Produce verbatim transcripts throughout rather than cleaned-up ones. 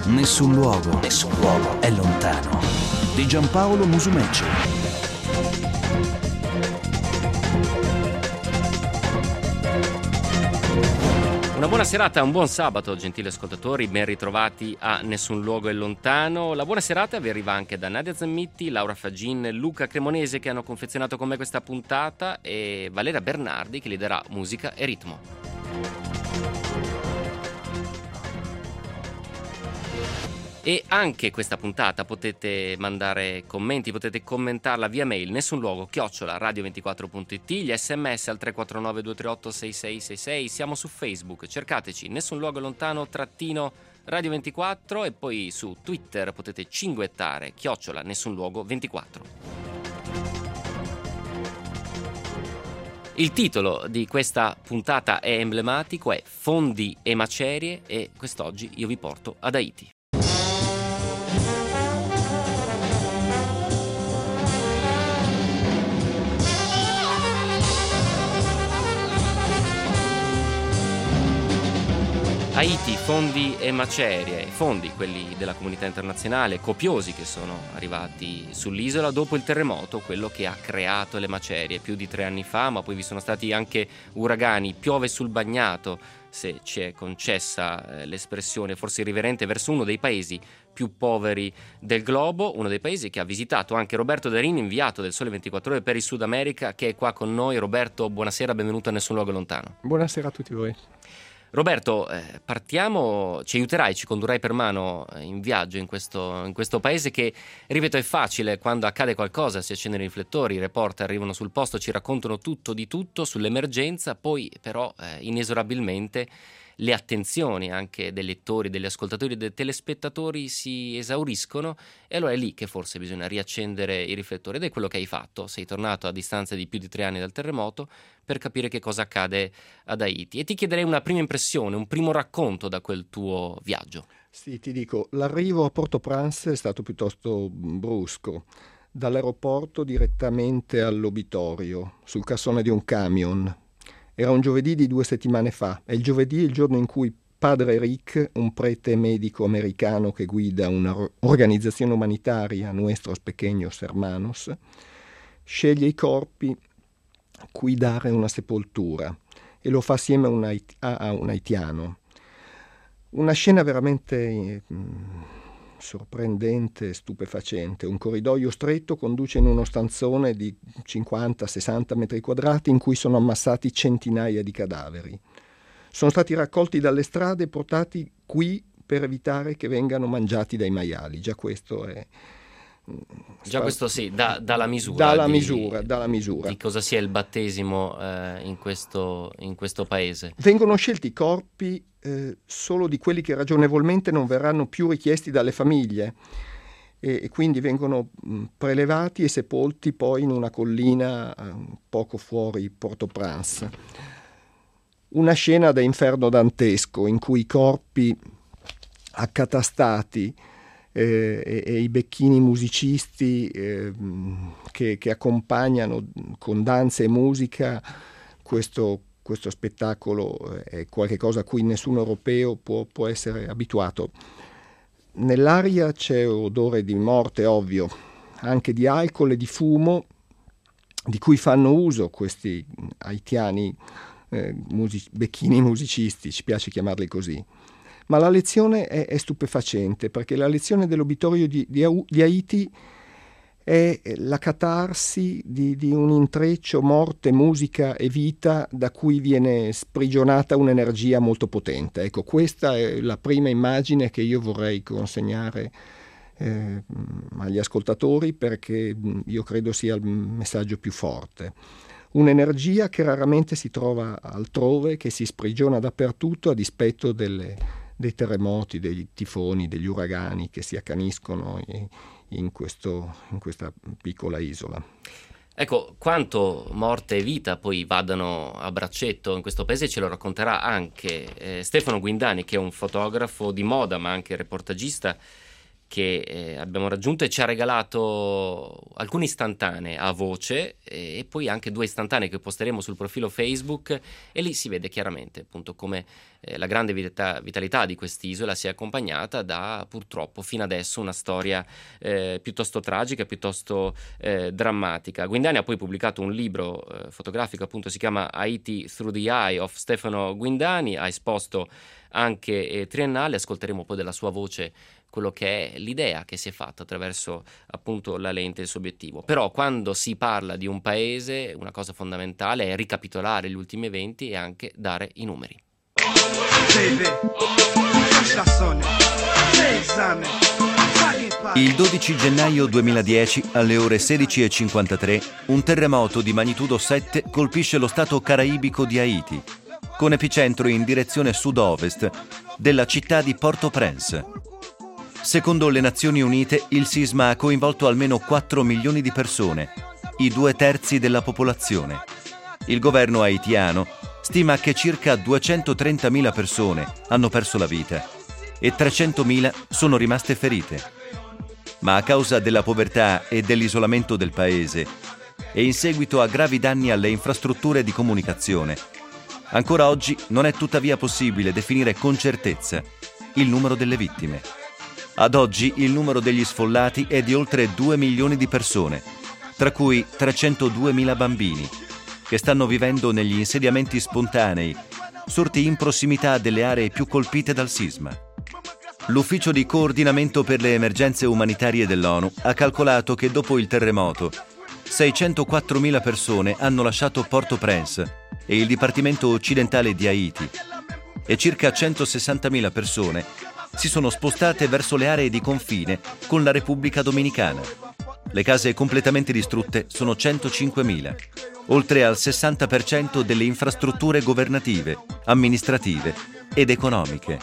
Nessun luogo, nessun luogo è lontano. Di Giampaolo Musumeci. Una buona serata, un buon sabato, gentili ascoltatori, ben ritrovati a Nessun luogo è lontano. La buona serata vi arriva anche da Nadia Zammitti, Laura Fagin, Luca Cremonese che hanno confezionato con me questa puntata e Valeria Bernardi che gli darà musica e ritmo. E anche questa puntata potete mandare commenti, potete commentarla via mail, nessun luogo, chiocciola radio ventiquattro punto it, gli sms al tre quattro nove due tre otto sei sei sei sei, siamo su Facebook, cercateci nessun luogo lontano trattino radio ventiquattro e poi su Twitter potete cinguettare, chiocciola nessun luogo ventiquattro. Il titolo di questa puntata è emblematico, è Fondi e macerie e quest'oggi io vi porto ad Haiti. Haiti, fondi e macerie, fondi, quelli della comunità internazionale, copiosi che sono arrivati sull'isola dopo il terremoto, quello che ha creato le macerie più di tre anni fa, ma poi vi sono stati anche uragani, piove sul bagnato, se ci è concessa eh, l'espressione forse irriverente, verso uno dei paesi più poveri del globo, uno dei paesi che ha visitato anche Roberto Darini, inviato del Sole ventiquattro Ore per il Sud America, che è qua con noi. Roberto, buonasera, benvenuto a Nessun luogo lontano. Buonasera a tutti voi. Roberto, eh, partiamo, ci aiuterai, ci condurrai per mano in viaggio in questo, in questo paese che, ripeto, è facile, quando accade qualcosa si accendono i riflettori, i reporter arrivano sul posto, ci raccontano tutto di tutto sull'emergenza, poi però eh, inesorabilmente le attenzioni anche dei lettori, degli ascoltatori, dei telespettatori si esauriscono e allora è lì che forse bisogna riaccendere i riflettori ed è quello che hai fatto. Sei tornato a distanza di più di tre anni dal terremoto per capire che cosa accade ad Haiti e ti chiederei una prima impressione, un primo racconto da quel tuo viaggio. Sì, ti dico, l'arrivo a Port-au-Prince è stato piuttosto brusco. Dall'aeroporto direttamente all'obitorio, sul cassone di un camion. Era un giovedì di due settimane fa, e il giovedì è il giorno in cui padre Rick, un prete medico americano che guida un'organizzazione umanitaria, Nuestros Pequeños Hermanos, sceglie i corpi cui dare una sepoltura e lo fa assieme a un, hait- a un haitiano. Una scena veramente mh, sorprendente, stupefacente. Un corridoio stretto conduce in uno stanzone di cinquanta sessanta metri quadrati in cui sono ammassati centinaia di cadaveri. Sono stati raccolti dalle strade e portati qui per evitare che vengano mangiati dai maiali. Già questo è... Già questo sì, da, dalla misura. Dalla di, misura, dalla misura. Di cosa sia il battesimo eh, in, questo, in questo paese. Vengono scelti i corpi eh, solo di quelli che ragionevolmente non verranno più richiesti dalle famiglie e, e quindi vengono mh, prelevati e sepolti poi in una collina eh, poco fuori Port-au-Prince. Una scena da inferno dantesco in cui i corpi accatastati Eh, e, e i becchini musicisti eh, che, che accompagnano con danze e musica questo, questo spettacolo è qualcosa a cui nessun europeo può, può essere abituato. Nell'aria c'è odore di morte, ovvio, anche di alcol e di fumo di cui fanno uso questi haitiani eh, music- becchini musicisti, ci piace chiamarli così. Ma la lezione è, è stupefacente, perché la lezione dell'obitorio di, di, di Haiti è la catarsi di, di un intreccio morte, musica e vita da cui viene sprigionata un'energia molto potente. Ecco, questa è la prima immagine che io vorrei consegnare eh, agli ascoltatori, perché io credo sia il messaggio più forte. Un'energia che raramente si trova altrove, che si sprigiona dappertutto a dispetto delle dei terremoti, dei tifoni, degli uragani che si accaniscono in, questo, in questa piccola isola. Ecco, quanto morte e vita poi vadano a braccetto in questo paese ce lo racconterà anche eh, Stefano Guindani, che è un fotografo di moda ma anche reportagista che eh, abbiamo raggiunto e ci ha regalato alcune istantanee a voce e, e poi anche due istantanee che posteremo sul profilo Facebook, e lì si vede chiaramente appunto come eh, la grande vita, vitalità di quest'isola sia accompagnata da, purtroppo fino adesso, una storia eh, piuttosto tragica, piuttosto eh, drammatica. Guindani ha poi pubblicato un libro eh, fotografico, appunto si chiama Haiti Through the Eye of Stefano Guindani, ha esposto anche eh, Triennale. Ascolteremo poi della sua voce quello che è l'idea che si è fatta attraverso appunto la lente e il suo obiettivo. Però quando si parla di un paese, una cosa fondamentale è ricapitolare gli ultimi eventi e anche dare i numeri. Il dodici gennaio duemiladieci, alle ore sedici e cinquantatré, un terremoto di magnitudo sette colpisce lo stato caraibico di Haiti, con epicentro in direzione sud-ovest della città di Port-au-Prince. Secondo le Nazioni Unite, il sisma ha coinvolto almeno quattro milioni di persone, i due terzi della popolazione. Il governo haitiano stima che circa duecentotrentamila persone hanno perso la vita e trecentomila sono rimaste ferite. Ma a causa della povertà e dell'isolamento del paese e in seguito a gravi danni alle infrastrutture di comunicazione, ancora oggi non è tuttavia possibile definire con certezza il numero delle vittime. Ad oggi il numero degli sfollati è di oltre due milioni di persone, tra cui trecentoduemila bambini, che stanno vivendo negli insediamenti spontanei, sorti in prossimità delle aree più colpite dal sisma. L'Ufficio di coordinamento per le emergenze umanitarie dell'ONU ha calcolato che dopo il terremoto seicentoquattromila persone hanno lasciato Port-au-Prince e il dipartimento occidentale di Haiti e circa centosessantamila persone si sono spostate verso le aree di confine con la Repubblica Dominicana. Le case completamente distrutte sono centocinquemila, oltre al sessanta per cento delle infrastrutture governative, amministrative ed economiche.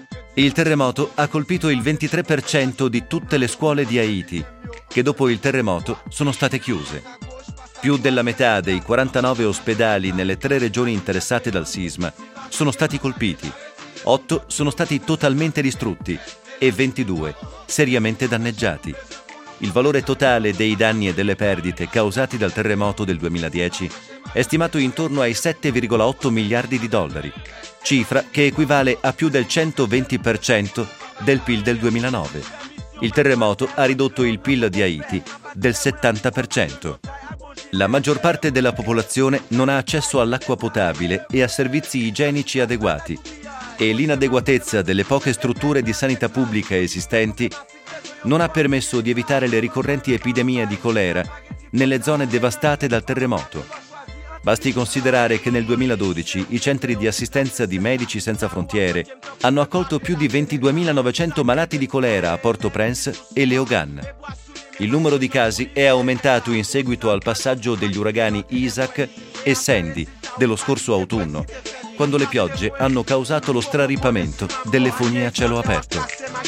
Il terremoto ha colpito il ventitré per cento di tutte le scuole di Haiti, che dopo il terremoto sono state chiuse. Più della metà dei quarantanove ospedali nelle tre regioni interessate dal sisma sono stati colpiti. otto sono stati totalmente distrutti e ventidue seriamente danneggiati. Il valore totale dei danni e delle perdite causati dal terremoto del duemiladieci è stimato intorno ai sette virgola otto miliardi di dollari, cifra che equivale a più del centoventi per cento del P I L del duemilanove. Il terremoto ha ridotto il P I L di Haiti del settanta per cento. La maggior parte della popolazione non ha accesso all'acqua potabile e a servizi igienici adeguati, e l'inadeguatezza delle poche strutture di sanità pubblica esistenti non ha permesso di evitare le ricorrenti epidemie di colera nelle zone devastate dal terremoto. Basti considerare che nel duemiladodici i centri di assistenza di Medici Senza Frontiere hanno accolto più di ventiduemilanovecento malati di colera a Port-au-Prince e Léogâne. Il numero di casi è aumentato in seguito al passaggio degli uragani Isaac e Sandy dello scorso autunno, quando le piogge hanno causato lo straripamento delle fogne a cielo aperto.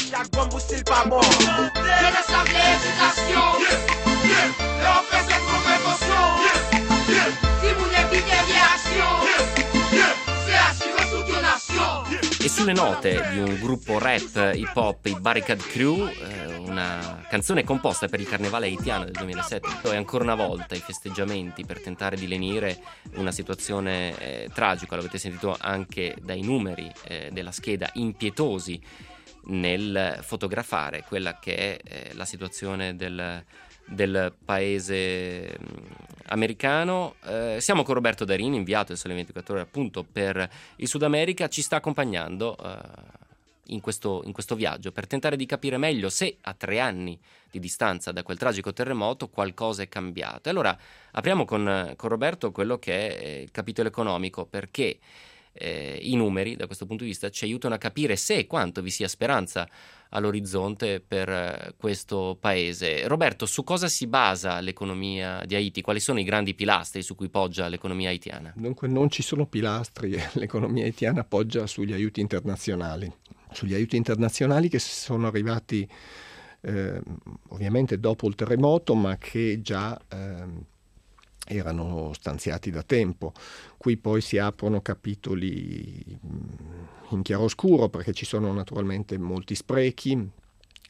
E sulle note di un gruppo rap hip hop, i Barricade Crew, eh, una canzone composta per il carnevale haitiano del duemilasette, e ancora una volta i festeggiamenti per tentare di lenire una situazione eh, tragica, l'avete sentito anche dai numeri eh, della scheda, impietosi nel fotografare quella che è eh, la situazione del del paese americano. Eh, siamo con Roberto Darini, inviato del Sole ventiquattro Ore appunto per il Sud America, ci sta accompagnando eh, in, questo, in questo viaggio per tentare di capire meglio se a tre anni di distanza da quel tragico terremoto qualcosa è cambiato. E allora apriamo con, con Roberto quello che è il capitolo economico, perché eh, i numeri da questo punto di vista ci aiutano a capire se e quanto vi sia speranza all'orizzonte per questo paese. Roberto, su cosa si basa l'economia di Haiti? Quali sono i grandi pilastri su cui poggia l'economia haitiana? Dunque non ci sono pilastri, l'economia haitiana poggia sugli aiuti internazionali, sugli aiuti internazionali che sono arrivati eh, ovviamente dopo il terremoto, ma che già eh, erano stanziati da tempo. Qui poi si aprono capitoli in chiaroscuro perché ci sono naturalmente molti sprechi,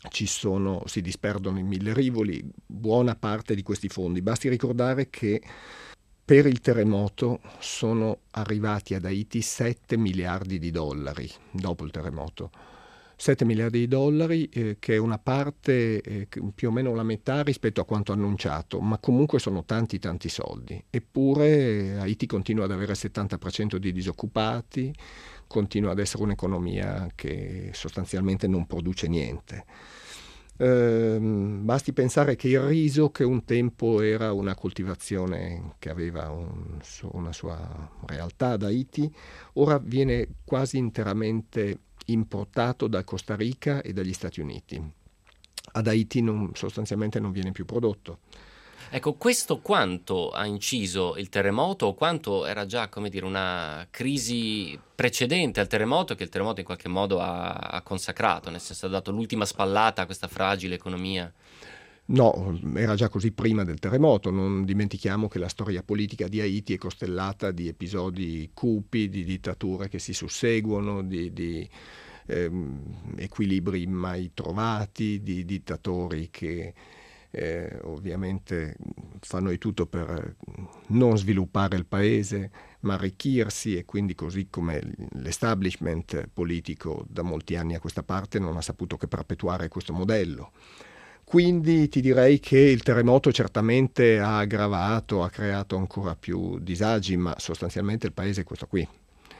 ci sono, si disperdono in mille rivoli buona parte di questi fondi. Basti ricordare che per il terremoto sono arrivati ad Haiti sette miliardi di dollari dopo il terremoto. sette miliardi di dollari, eh, che è una parte eh, più o meno la metà rispetto a quanto annunciato, ma comunque sono tanti tanti soldi. Eppure eh, Haiti continua ad avere il settanta per cento di disoccupati, continua ad essere un'economia che sostanzialmente non produce niente. Eh, basti pensare che il riso, che un tempo era una coltivazione che aveva un, una sua realtà ad Haiti, ora viene quasi interamente importato da Costa Rica e dagli Stati Uniti. Ad Haiti non, sostanzialmente non viene più prodotto. Ecco, questo quanto ha inciso il terremoto o quanto era già, come dire, una crisi precedente al terremoto che il terremoto in qualche modo ha, ha consacrato, nel senso ha dato l'ultima spallata a questa fragile economia? No, era già così prima del terremoto. Non dimentichiamo che la storia politica di Haiti è costellata di episodi cupi, di dittature che si susseguono, di, di ehm, equilibri mai trovati, di dittatori che eh, ovviamente fanno di tutto per non sviluppare il paese, ma arricchirsi, e quindi, così come l'establishment politico da molti anni a questa parte non ha saputo che perpetuare questo modello. Quindi ti direi che il terremoto certamente ha aggravato, ha creato ancora più disagi, ma sostanzialmente il paese è questo qui.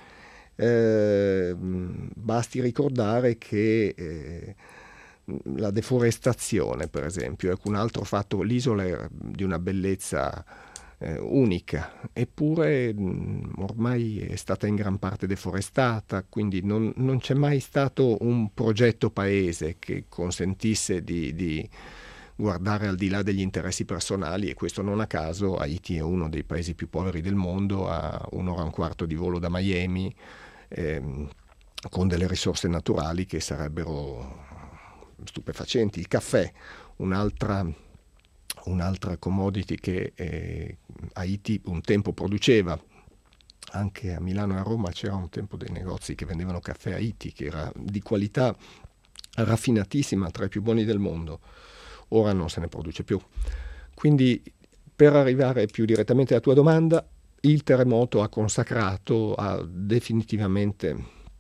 Eh, basti ricordare che eh, la deforestazione, per esempio, è un altro fatto. L'isola è di una bellezza eh, unica, eppure mh, ormai è stata in gran parte deforestata, quindi non, non c'è mai stato un progetto paese che consentisse di, di guardare al di là degli interessi personali, e questo non a caso. Haiti è uno dei paesi più poveri del mondo, a un'ora e un quarto di volo da Miami, ehm, con delle risorse naturali che sarebbero stupefacenti. Il caffè, un'altra, un'altra commodity che eh, Haiti un tempo produceva. Anche a Milano e a Roma c'era un tempo dei negozi che vendevano caffè Haiti, che era di qualità raffinatissima, tra i più buoni del mondo. Ora non se ne produce più. Quindi, per arrivare più direttamente alla tua domanda, il terremoto ha consacrato, ha definitivamente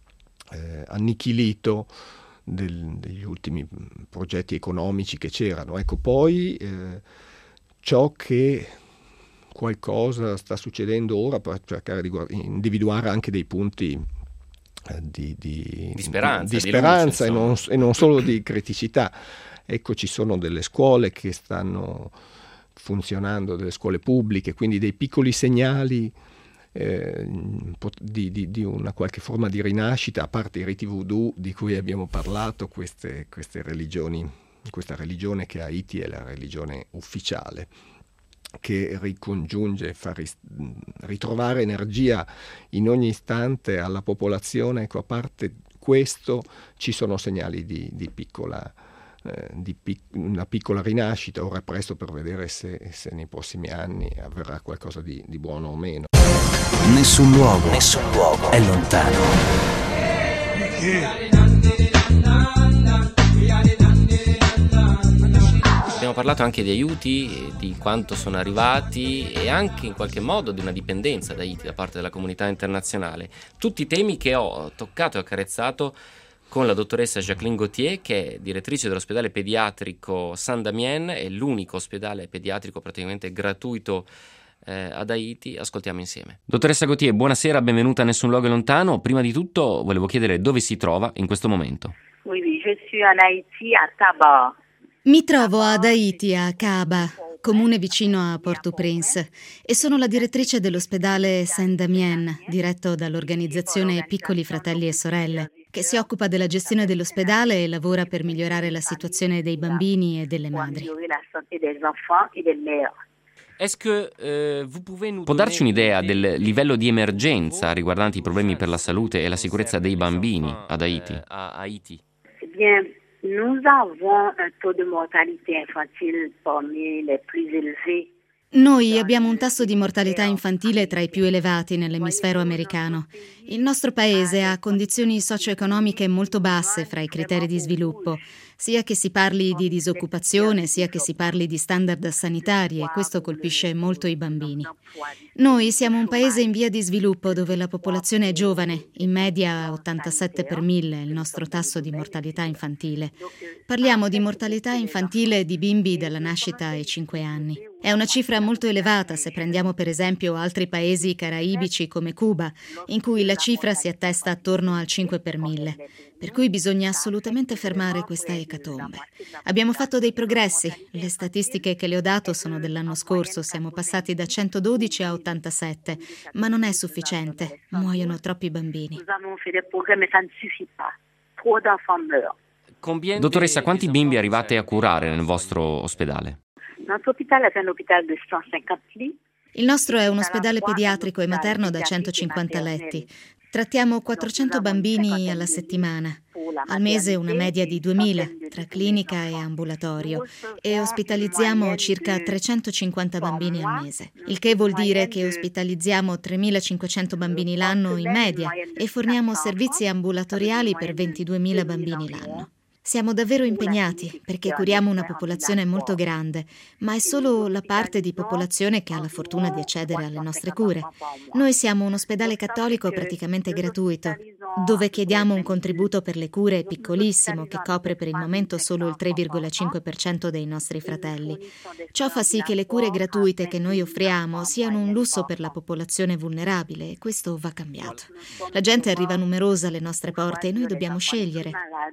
eh, annichilito Del, degli ultimi progetti economici che c'erano. Ecco, poi eh, ciò che qualcosa sta succedendo ora, per cercare di guard- individuare anche dei punti eh, di, di, di speranza, di di speranza luce, e, non, e non solo di criticità. Ecco, ci sono delle scuole che stanno funzionando, delle scuole pubbliche, quindi dei piccoli segnali Eh, di, di, di una qualche forma di rinascita, a parte i riti voodoo di cui abbiamo parlato, queste, queste religioni, questa religione che a Haiti è la religione ufficiale, che ricongiunge, fa ris- ritrovare energia in ogni istante alla popolazione. Ecco, a parte questo ci sono segnali di, di piccola eh, di pic- una piccola rinascita. Ora è presto per vedere se, se nei prossimi anni avverrà qualcosa di, di buono o meno. Nessun luogo, nessun luogo è lontano. Abbiamo parlato anche di aiuti, di quanto sono arrivati e anche in qualche modo di una dipendenza da Haiti da parte della comunità internazionale. Tutti temi che ho toccato e accarezzato con la dottoressa Jacqueline Gauthier, che è direttrice dell'ospedale pediatrico Saint-Damien, è l'unico ospedale pediatrico praticamente gratuito Eh, ad Haiti. Ascoltiamo insieme. Dottoressa Gauthier, buonasera, benvenuta a Nessun Luogo è Lontano. Prima di tutto volevo chiedere dove si trova in questo momento. Oui, oui, je suis en Haïti, à Taba. Mi trovo ad Haiti, a Kaaba, comune vicino a Port-au-Prince, e sono la direttrice dell'ospedale Saint-Damien, diretto dall'organizzazione Piccoli Fratelli e Sorelle, che si occupa della gestione dell'ospedale e lavora per migliorare la situazione dei bambini e delle madri. Può darci un'idea del livello di emergenza riguardante i problemi per la salute e la sicurezza dei bambini ad Haiti? Eh bien, nous avons un taux de mortalité infantile parmi les plus élevés. Noi abbiamo un tasso di mortalità infantile tra i più elevati nell'emisfero americano. Il nostro paese ha condizioni socio-economiche molto basse fra i criteri di sviluppo, sia che si parli di disoccupazione, sia che si parli di standard sanitari, e questo colpisce molto i bambini. Noi siamo un paese in via di sviluppo dove la popolazione è giovane, in media ottantasette per mille il nostro tasso di mortalità infantile. Parliamo di mortalità infantile di bimbi dalla nascita ai cinque anni. È una cifra molto elevata se prendiamo per esempio altri paesi caraibici come Cuba, in cui la cifra si attesta attorno al cinque per mille. Per cui bisogna assolutamente fermare questa ecatombe. Abbiamo fatto dei progressi. Le statistiche che le ho dato sono dell'anno scorso. Siamo passati da centododici a ottantasette, ma non è sufficiente. Muoiono troppi bambini. Dottoressa, quanti bimbi arrivate a curare nel vostro ospedale? Il nostro è un ospedale pediatrico e materno da centocinquanta letti. Trattiamo quattrocento bambini alla settimana, al mese una media di duemila tra clinica e ambulatorio, e ospitalizziamo circa trecentocinquanta bambini al mese, il che vuol dire che ospitalizziamo tremilacinquecento bambini l'anno in media e forniamo servizi ambulatoriali per ventiduemila bambini l'anno. Siamo davvero impegnati perché curiamo una popolazione molto grande, ma è solo la parte di popolazione che ha la fortuna di accedere alle nostre cure. Noi siamo un ospedale cattolico praticamente gratuito, dove chiediamo un contributo per le cure piccolissimo che copre per il momento solo il tre virgola cinque per cento dei nostri fratelli. Ciò fa sì che le cure gratuite che noi offriamo siano un lusso per la popolazione vulnerabile, e questo va cambiato. La gente arriva numerosa alle nostre porte e noi dobbiamo scegliere.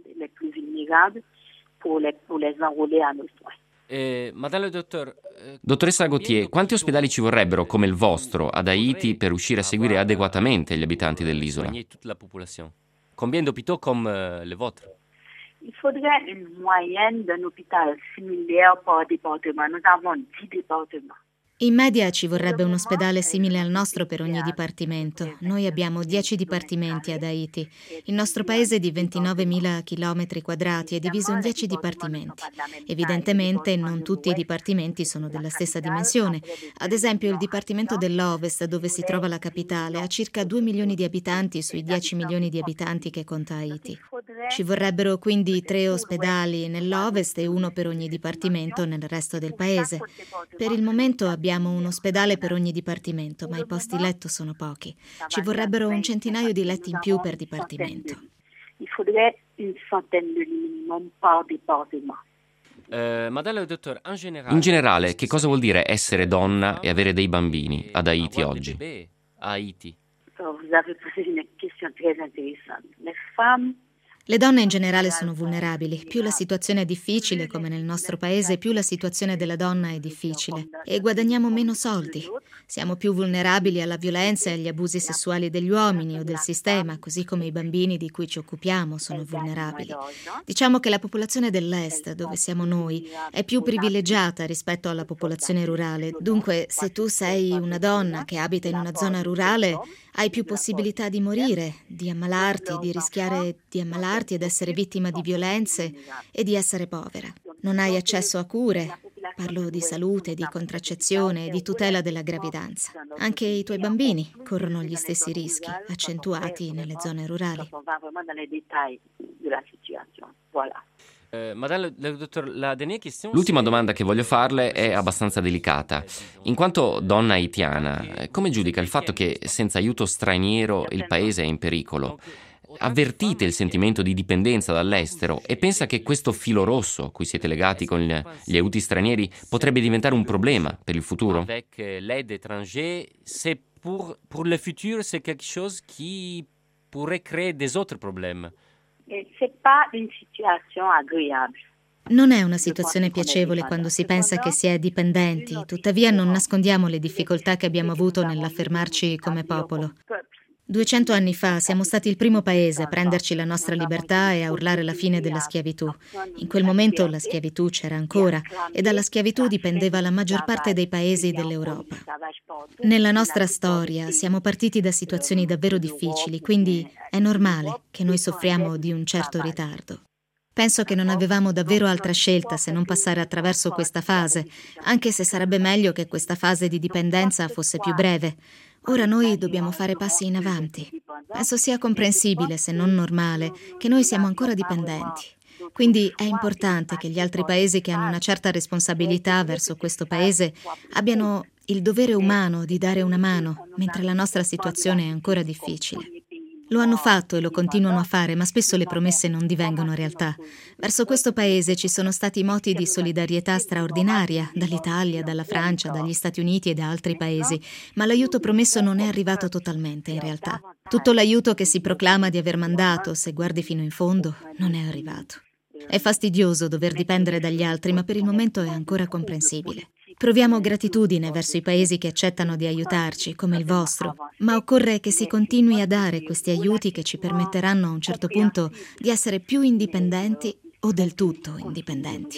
Eh, madame le docteur, eh, Dottoressa Gauthier, quanti ospedali ci vorrebbero come il vostro ad Haiti per riuscire a seguire adeguatamente gli abitanti dell'isola? Combien d'hôpitaux comme le vôtre? Il faudrait une moyenne d'un hôpital similaire par département. Nous avons dix départements. In media ci vorrebbe un ospedale simile al nostro per ogni dipartimento. Noi abbiamo dieci dipartimenti ad Haiti. Il nostro paese di ventinovemila chilometri quadrati è diviso in dieci dipartimenti. Evidentemente non tutti i dipartimenti sono della stessa dimensione. Ad esempio il dipartimento dell'Ovest, dove si trova la capitale, ha circa due milioni di abitanti sui dieci milioni di abitanti che conta Haiti. Ci vorrebbero quindi tre ospedali nell'Ovest e uno per ogni dipartimento nel resto del paese. Per il momento abbiamo Abbiamo un ospedale per ogni dipartimento, ma i posti letto sono pochi. Ci vorrebbero un centinaio di letti in più per dipartimento. Il faudrait une centaine de lits minimum par département. Eh, In generale, che cosa vuol dire essere donna e avere dei bambini ad Haiti oggi? Haiti. Vous avez posé une question très intéressante. Les femmes Le donne in generale sono vulnerabili. Più la situazione è difficile, come nel nostro paese, più la situazione della donna è difficile. E guadagniamo meno soldi. Siamo più vulnerabili alla violenza e agli abusi sessuali degli uomini o del sistema, così come i bambini di cui ci occupiamo sono vulnerabili. Diciamo che la popolazione dell'Est, dove siamo noi, è più privilegiata rispetto alla popolazione rurale. Dunque, se tu sei una donna che abita in una zona rurale, hai più possibilità di morire, di ammalarti, di rischiare di ammalarti ed essere vittima di violenze e di essere povera. Non hai accesso a cure, parlo di salute, di contraccezione e di tutela della gravidanza. Anche i tuoi bambini corrono gli stessi rischi, accentuati nelle zone rurali. L'ultima domanda che voglio farle è abbastanza delicata. In quanto donna haitiana, come giudica il fatto che senza aiuto straniero il paese è in pericolo? Avvertite il sentimento di dipendenza dall'estero e pensa che questo filo rosso a cui siete legati con gli aiuti stranieri potrebbe diventare un problema per il futuro? Avec l'aide étrangère, c'est pour pour le futur, c'est quelque chose qui pourrait créer des autres problèmes. C'est pas une situation agréable. Non è una situazione piacevole quando si pensa che si è dipendenti, tuttavia non nascondiamo le difficoltà che abbiamo avuto nell'affermarci come popolo. Duecento anni fa siamo stati il primo paese a prenderci la nostra libertà e a urlare la fine della schiavitù. In quel momento la schiavitù c'era ancora e dalla schiavitù dipendeva la maggior parte dei paesi dell'Europa. Nella nostra storia siamo partiti da situazioni davvero difficili, quindi è normale che noi soffriamo di un certo ritardo. Penso che non avevamo davvero altra scelta se non passare attraverso questa fase, anche se sarebbe meglio che questa fase di dipendenza fosse più breve. Ora noi dobbiamo fare passi in avanti. Penso sia comprensibile, se non normale, che noi siamo ancora dipendenti. Quindi è importante che gli altri paesi che hanno una certa responsabilità verso questo paese abbiano il dovere umano di dare una mano, mentre la nostra situazione è ancora difficile. Lo hanno fatto e lo continuano a fare, ma spesso le promesse non divengono realtà. Verso questo paese ci sono stati moti di solidarietà straordinaria dall'Italia, dalla Francia, dagli Stati Uniti e da altri paesi, ma l'aiuto promesso non è arrivato totalmente in realtà. Tutto l'aiuto che si proclama di aver mandato, se guardi fino in fondo, non è arrivato. È fastidioso dover dipendere dagli altri, ma per il momento è ancora comprensibile. Proviamo gratitudine verso i paesi che accettano di aiutarci, come il vostro, ma occorre che si continui a dare questi aiuti che ci permetteranno a un certo punto di essere più indipendenti o del tutto indipendenti.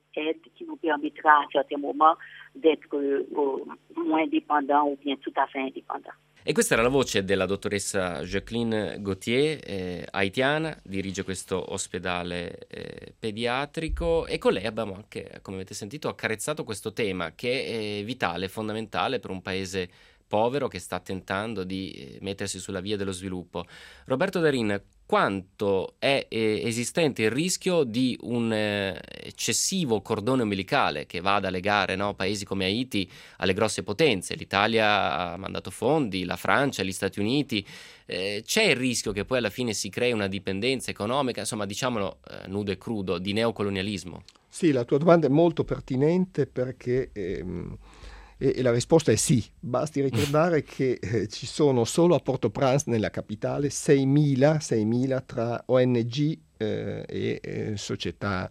E questa era la voce della dottoressa Jacqueline Gauthier, eh, haitiana, dirige questo ospedale eh, pediatrico, e con lei abbiamo anche, come avete sentito, accarezzato questo tema che è vitale, fondamentale per un paese povero che sta tentando di mettersi sulla via dello sviluppo. Roberto Darin, quanto è eh, esistente il rischio di un eh, eccessivo cordone ombelicale che vada a legare, no, paesi come Haiti alle grosse potenze? L'Italia ha mandato fondi, la Francia, gli Stati Uniti. Eh, c'è il rischio che poi alla fine si crei una dipendenza economica, insomma, diciamolo eh, nudo e crudo, di neocolonialismo? Sì, la tua domanda è molto pertinente perché... Ehm... E la risposta è sì, basti ricordare che eh, ci sono solo a Port-au-Prince, nella capitale, seimila tra O N G eh, e eh, società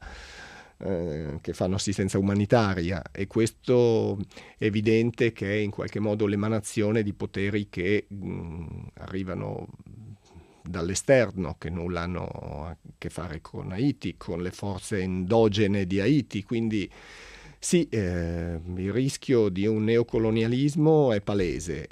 eh, che fanno assistenza umanitaria, e questo è evidente che è in qualche modo l'emanazione di poteri che mh, arrivano dall'esterno, che nulla hanno a che fare con Haiti, con le forze endogene di Haiti, quindi sì, eh, il rischio di un neocolonialismo è palese.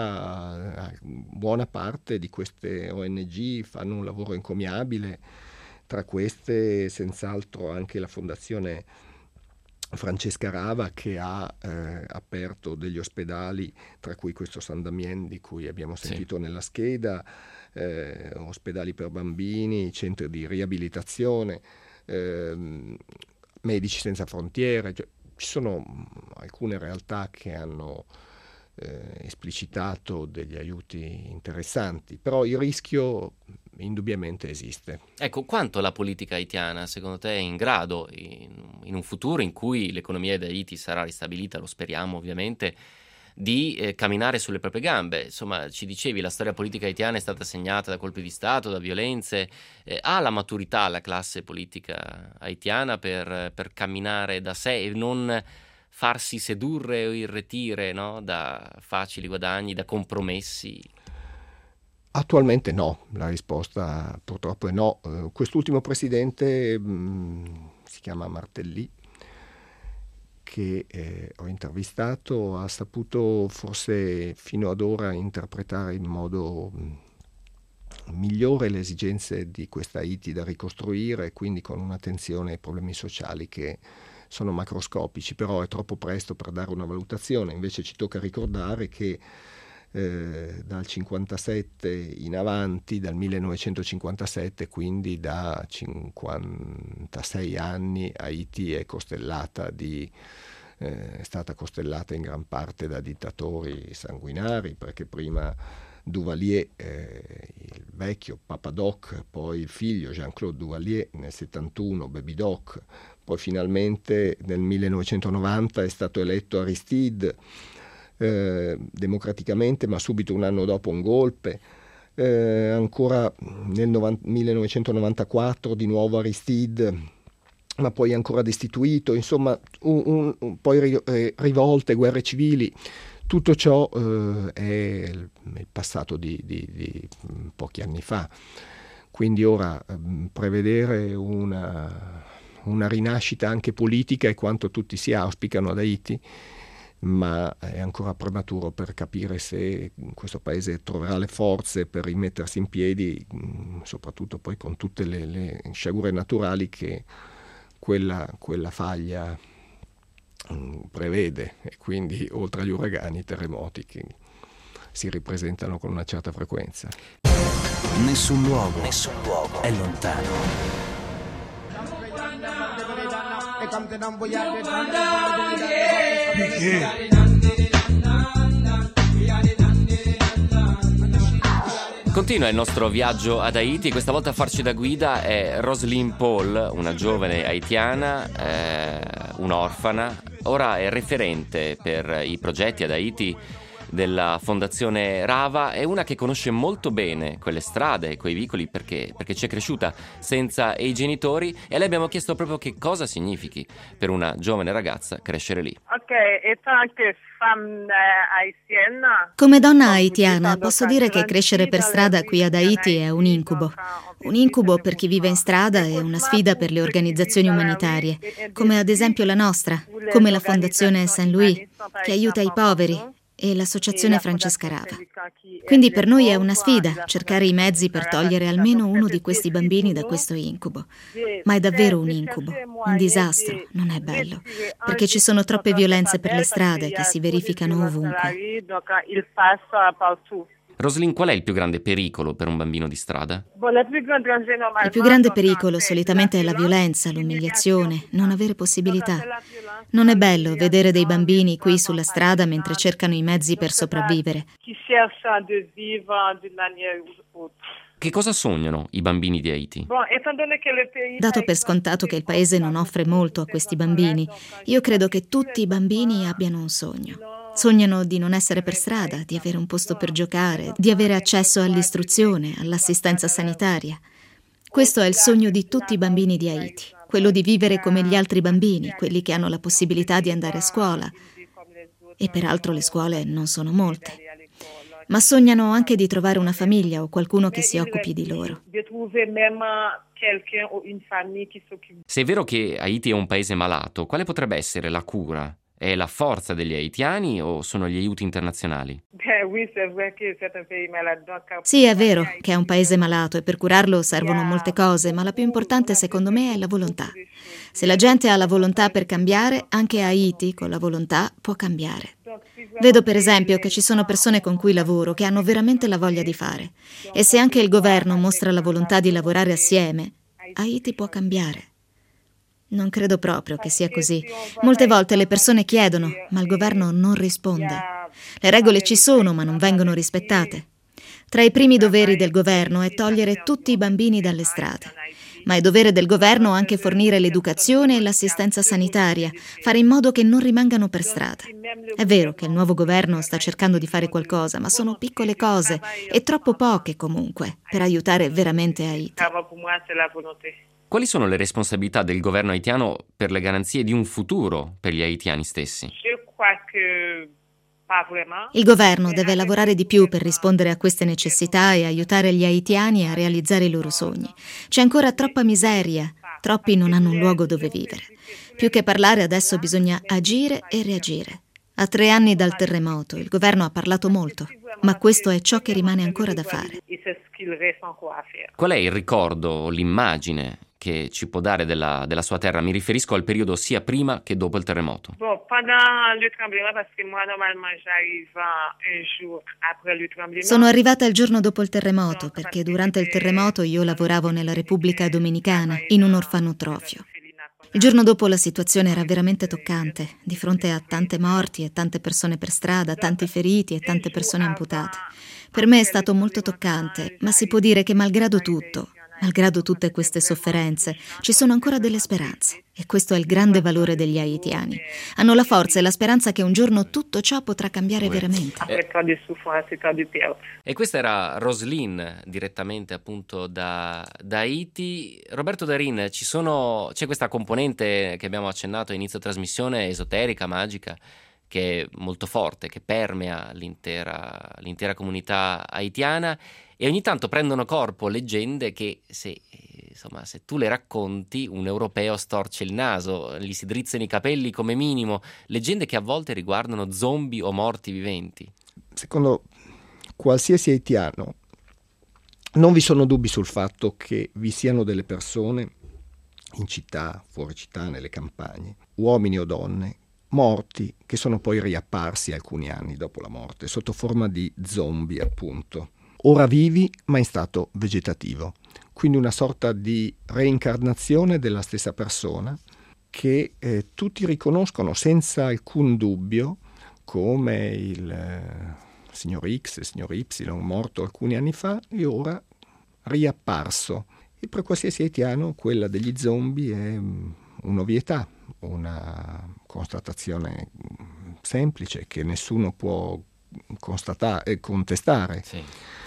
Ora buona parte di queste O N G fanno un lavoro encomiabile, tra queste senz'altro anche la Fondazione Francesca Rava, che ha eh, aperto degli ospedali, tra cui questo San Damien di cui abbiamo sentito sì. nella scheda, eh, ospedali per bambini, centri di riabilitazione, eh, Medici Senza Frontiere, cioè, ci sono alcune realtà che hanno eh, esplicitato degli aiuti interessanti, però il rischio indubbiamente esiste. Ecco, quanto la politica haitiana secondo te è in grado, in, in un futuro in cui l'economia di Haiti sarà ristabilita, lo speriamo ovviamente, di eh, camminare sulle proprie gambe? Insomma, ci dicevi, la storia politica haitiana è stata segnata da colpi di Stato, da violenze. Eh, ha la maturità la classe politica haitiana per, per camminare da sé e non farsi sedurre o irretire, no, da facili guadagni, da compromessi? Attualmente no, la risposta purtroppo è no. Uh, quest'ultimo presidente mh, si chiama Martelly, che eh, ho intervistato, ha saputo forse fino ad ora interpretare in modo mh, migliore le esigenze di questa Haiti da ricostruire, quindi con un'attenzione ai problemi sociali che sono macroscopici, però è troppo presto per dare una valutazione. Invece ci tocca ricordare che eh, dal cinquantasette in avanti, dal millenovecentocinquantasette, quindi da cinquantasei anni, Haiti è costellata di eh, è stata costellata in gran parte da dittatori sanguinari, perché prima Duvalier, eh, il vecchio Papa Doc, poi il figlio Jean-Claude Duvalier nel settantuno, Baby Doc, poi finalmente nel millenovecentonovanta è stato eletto Aristide eh, democraticamente, ma subito un anno dopo un golpe. Eh, ancora nel novanta, millenovecentonovantaquattro di nuovo Aristide, ma poi ancora destituito, insomma un, un, un, poi ri, eh, rivolte, guerre civili. Tutto ciò eh, è il, il passato di, di, di pochi anni fa, quindi ora eh, prevedere una, una rinascita anche politica è quanto tutti si auspicano ad Haiti, ma è ancora prematuro per capire se questo paese troverà le forze per rimettersi in piedi, soprattutto poi con tutte le, le sciagure naturali che quella, quella faglia prevede, e quindi oltre agli uragani, i terremoti che si ripresentano con una certa frequenza. Nessun luogo, nessun luogo è lontano. Continua il nostro viaggio ad Haiti. Questa volta a farci da guida è Roselyne Paul, una giovane haitiana, eh, un'orfana. Ora è referente per i progetti ad Haiti della Fondazione Rava. È una che conosce molto bene quelle strade e quei vicoli perché, perché ci è cresciuta senza i genitori, e le abbiamo chiesto proprio che cosa significhi per una giovane ragazza crescere lì. Ok, e anche femme haitienne. Come donna haitiana posso dire che crescere per strada qui ad Haiti è un incubo. Un incubo per chi vive in strada e una sfida per le organizzazioni umanitarie, come ad esempio la nostra, come la Fondazione Saint Louis, che aiuta i poveri, e l'associazione Francesca Rava. Quindi per noi è una sfida cercare i mezzi per togliere almeno uno di questi bambini da questo incubo. Ma è davvero un incubo, un disastro, non è bello, perché ci sono troppe violenze per le strade che si verificano ovunque. Roselyne, qual è il più grande pericolo per un bambino di strada? Il più grande pericolo solitamente è la violenza, l'umiliazione, non avere possibilità. Non è bello vedere dei bambini qui sulla strada mentre cercano i mezzi per sopravvivere. Che cosa sognano i bambini di Haiti? Dato per scontato che il paese non offre molto a questi bambini, io credo che tutti i bambini abbiano un sogno. Sognano di non essere per strada, di avere un posto per giocare, di avere accesso all'istruzione, all'assistenza sanitaria. Questo è il sogno di tutti i bambini di Haiti, quello di vivere come gli altri bambini, quelli che hanno la possibilità di andare a scuola. E peraltro le scuole non sono molte. Ma sognano anche di trovare una famiglia o qualcuno che si occupi di loro. Se è vero che Haiti è un paese malato, quale potrebbe essere la cura? È la forza degli haitiani o sono gli aiuti internazionali? Sì, è vero che è un paese malato e per curarlo servono molte cose, ma la più importante secondo me è la volontà. Se la gente ha la volontà per cambiare, anche Haiti con la volontà può cambiare. Vedo per esempio che ci sono persone con cui lavoro che hanno veramente la voglia di fare, e se anche il governo mostra la volontà di lavorare assieme, Haiti può cambiare. Non credo proprio che sia così. Molte volte le persone chiedono, ma il governo non risponde. Le regole ci sono, ma non vengono rispettate. Tra i primi doveri del governo è togliere tutti i bambini dalle strade. Ma è dovere del governo anche fornire l'educazione e l'assistenza sanitaria, fare in modo che non rimangano per strada. È vero che il nuovo governo sta cercando di fare qualcosa, ma sono piccole cose, e troppo poche comunque, per aiutare veramente Haiti. Quali sono le responsabilità del governo haitiano per le garanzie di un futuro per gli haitiani stessi? Il governo deve lavorare di più per rispondere a queste necessità e aiutare gli haitiani a realizzare i loro sogni. C'è ancora troppa miseria, troppi non hanno un luogo dove vivere. Più che parlare adesso bisogna agire e reagire. A tre anni dal terremoto il governo ha parlato molto, ma questo è ciò che rimane ancora da fare. Qual è il ricordo o l'immagine che ci può dare della, della sua terra? Mi riferisco al periodo sia prima che dopo il terremoto. Sono arrivata il giorno dopo il terremoto perché durante il terremoto io lavoravo nella Repubblica Dominicana in un orfanotrofio. Il giorno dopo la situazione era veramente toccante, di fronte a tante morti e tante persone per strada, tanti feriti e tante persone amputate. Per me è stato molto toccante, ma si può dire che malgrado tutto, malgrado tutte queste sofferenze, ci sono ancora delle speranze. E questo è il grande valore degli haitiani. Hanno la forza e la speranza che un giorno tutto ciò potrà cambiare veramente. Eh. E questa era Roselyne, direttamente appunto da, da Haiti. Roberto Darin, ci sono, c'è questa componente che abbiamo accennato a inizio trasmissione, esoterica, magica, che è molto forte, che permea l'intera, l'intera comunità haitiana, e ogni tanto prendono corpo leggende che se, insomma, se tu le racconti un europeo storce il naso, gli si drizzano i capelli come minimo, leggende che a volte riguardano zombie o morti viventi. Secondo qualsiasi haitiano non vi sono dubbi sul fatto che vi siano delle persone in città, fuori città, nelle campagne, uomini o donne, morti che sono poi riapparsi alcuni anni dopo la morte, sotto forma di zombie appunto, ora vivi ma in stato vegetativo. Quindi una sorta di reincarnazione della stessa persona che eh, tutti riconoscono senza alcun dubbio come il eh, signor X, il signor Y, morto alcuni anni fa e ora riapparso. E per qualsiasi haitiano quella degli zombie è un'ovvietà, una constatazione semplice che nessuno può constatare e contestare. Sì.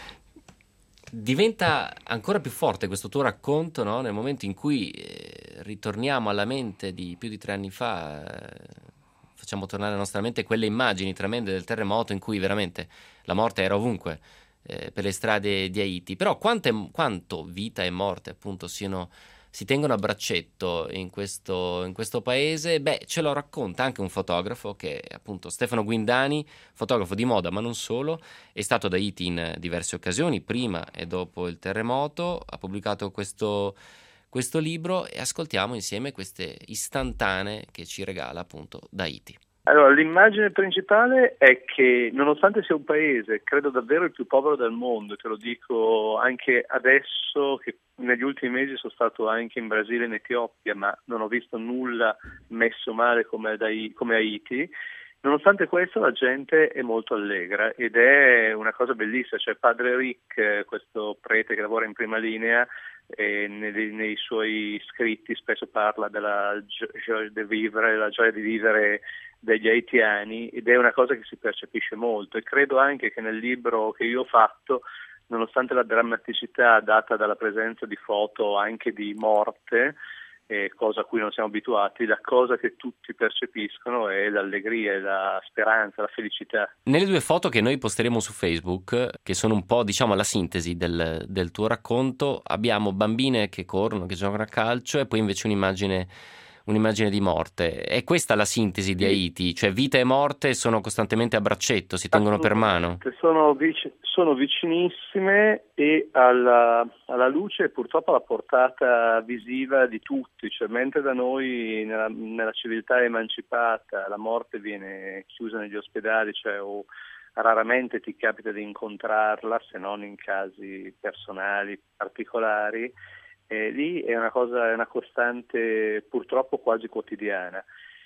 Diventa ancora più forte questo tuo racconto, no? Nel momento in cui eh, ritorniamo alla mente di più di tre anni fa, eh, facciamo tornare alla nostra mente quelle immagini tremende del terremoto in cui veramente la morte era ovunque eh, per le strade di Haiti. Però quante, quanto vita e morte appunto siano, si tengono a braccetto in questo, in questo paese, beh, ce lo racconta anche un fotografo che è appunto Stefano Guindani, fotografo di moda ma non solo, è stato ad Haiti in diverse occasioni, prima e dopo il terremoto, ha pubblicato questo, questo libro e ascoltiamo insieme queste istantanee che ci regala appunto da Haiti. Allora, l'immagine principale è che nonostante sia un paese, credo davvero il più povero del mondo, te lo dico anche adesso che negli ultimi mesi sono stato anche in Brasile e in Etiopia, ma non ho visto nulla messo male come, da, come Haiti, nonostante questo la gente è molto allegra ed è una cosa bellissima, cioè Padre Rick, questo prete che lavora in prima linea, e nei, nei suoi scritti spesso parla della gioia di vivere, la gioia di vivere degli haitiani ed è una cosa che si percepisce molto e credo anche che nel libro che io ho fatto, nonostante la drammaticità data dalla presenza di foto anche di morte, eh, cosa a cui non siamo abituati, la cosa che tutti percepiscono è l'allegria, la speranza, la felicità. Nelle due foto che noi posteremo su Facebook, che sono un po' diciamo la sintesi del, del tuo racconto, abbiamo bambine che corrono, che giocano a calcio e poi invece un'immagine un'immagine di morte. È questa la sintesi di Haiti, cioè vita e morte sono costantemente a braccetto, si tengono per mano. Sono, vic- sono vicinissime e alla, alla luce purtroppo alla portata visiva di tutti, cioè mentre da noi nella, nella civiltà emancipata la morte viene chiusa negli ospedali, cioè o raramente ti capita di incontrarla se non in casi personali particolari. Eh, lì è una cosa, è una costante purtroppo quasi quotidiana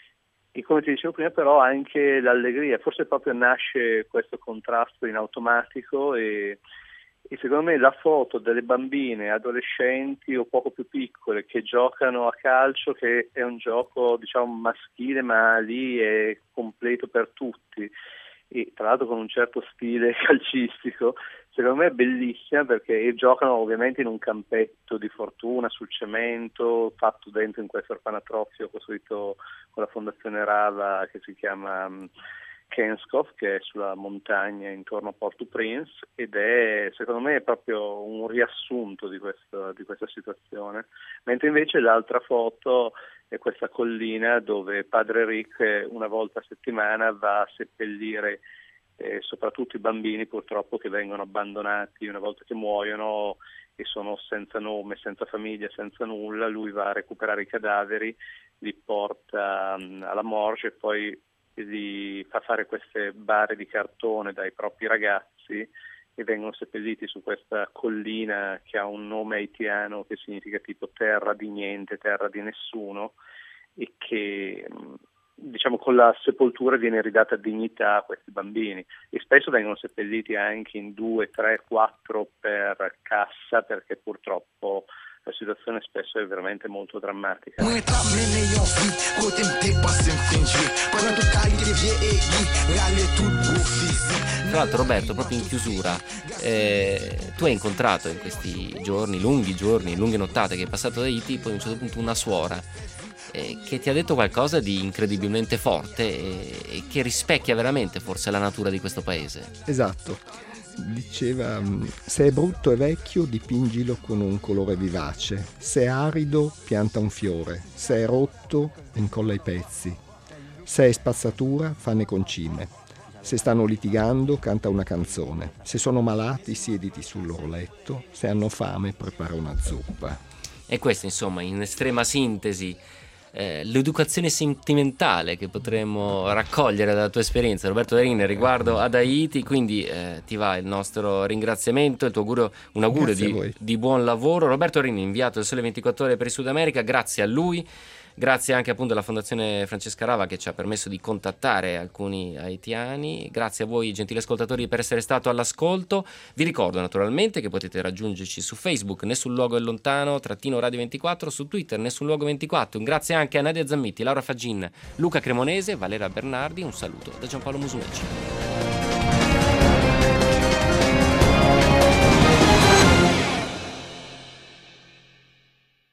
e come ti dicevo prima però anche l'allegria, forse proprio nasce questo contrasto in automatico e, e secondo me la foto delle bambine, adolescenti o poco più piccole che giocano a calcio, che è un gioco diciamo maschile ma lì è completo per tutti e tra l'altro con un certo stile calcistico, secondo me è bellissima perché giocano ovviamente in un campetto di fortuna sul cemento fatto dentro in questo orfanatrofio costruito con la fondazione Rava che si chiama um, Kenskov, che è sulla montagna intorno a Port-au-Prince ed è secondo me è proprio un riassunto di, questo, di questa situazione, mentre invece l'altra foto è questa collina dove Padre Rick una volta a settimana va a seppellire eh, soprattutto i bambini purtroppo che vengono abbandonati una volta che muoiono e sono senza nome, senza famiglia, senza nulla. Lui va a recuperare i cadaveri, li porta um, alla morgue e poi li fa fare queste bare di cartone dai propri ragazzi e vengono seppelliti su questa collina che ha un nome haitiano che significa tipo terra di niente, terra di nessuno e che diciamo con la sepoltura viene ridata dignità a questi bambini e spesso vengono seppelliti anche in due, tre, quattro per cassa perché purtroppo la situazione spesso è veramente molto drammatica. Tra l'altro Roberto, proprio in chiusura, eh, tu hai incontrato in questi giorni, lunghi giorni, lunghe nottate che hai passato da Haiti, poi a un certo punto una suora eh, che ti ha detto qualcosa di incredibilmente forte e, e che rispecchia veramente forse la natura di questo paese. Esatto. Diceva, se è brutto e vecchio dipingilo con un colore vivace, se è arido pianta un fiore, se è rotto incolla i pezzi, se è spazzatura fanne concime, se stanno litigando canta una canzone, se sono malati siediti sul loro letto, se hanno fame prepara una zuppa. E questo insomma in estrema sintesi eh, l'educazione sentimentale che potremmo raccogliere dalla tua esperienza, Roberto Darin, riguardo ad Haiti. Quindi eh, ti va il nostro ringraziamento, il tuo augurio, un augurio di, di buon lavoro. Roberto Darin, inviato del Sole ventiquattro Ore per il Sud America, grazie a lui. Grazie anche appunto alla Fondazione Francesca Rava che ci ha permesso di contattare alcuni haitiani. Grazie a voi gentili ascoltatori per essere stato all'ascolto. Vi ricordo naturalmente che potete raggiungerci su Facebook Nessun Luogo è Lontano trattino Radio ventiquattro, su Twitter Nessun Luogo ventiquattro. Un grazie anche a Nadia Zammitti, Laura Faggin, Luca Cremonese, Valera Bernardi. Un saluto da Giampaolo Musumeci.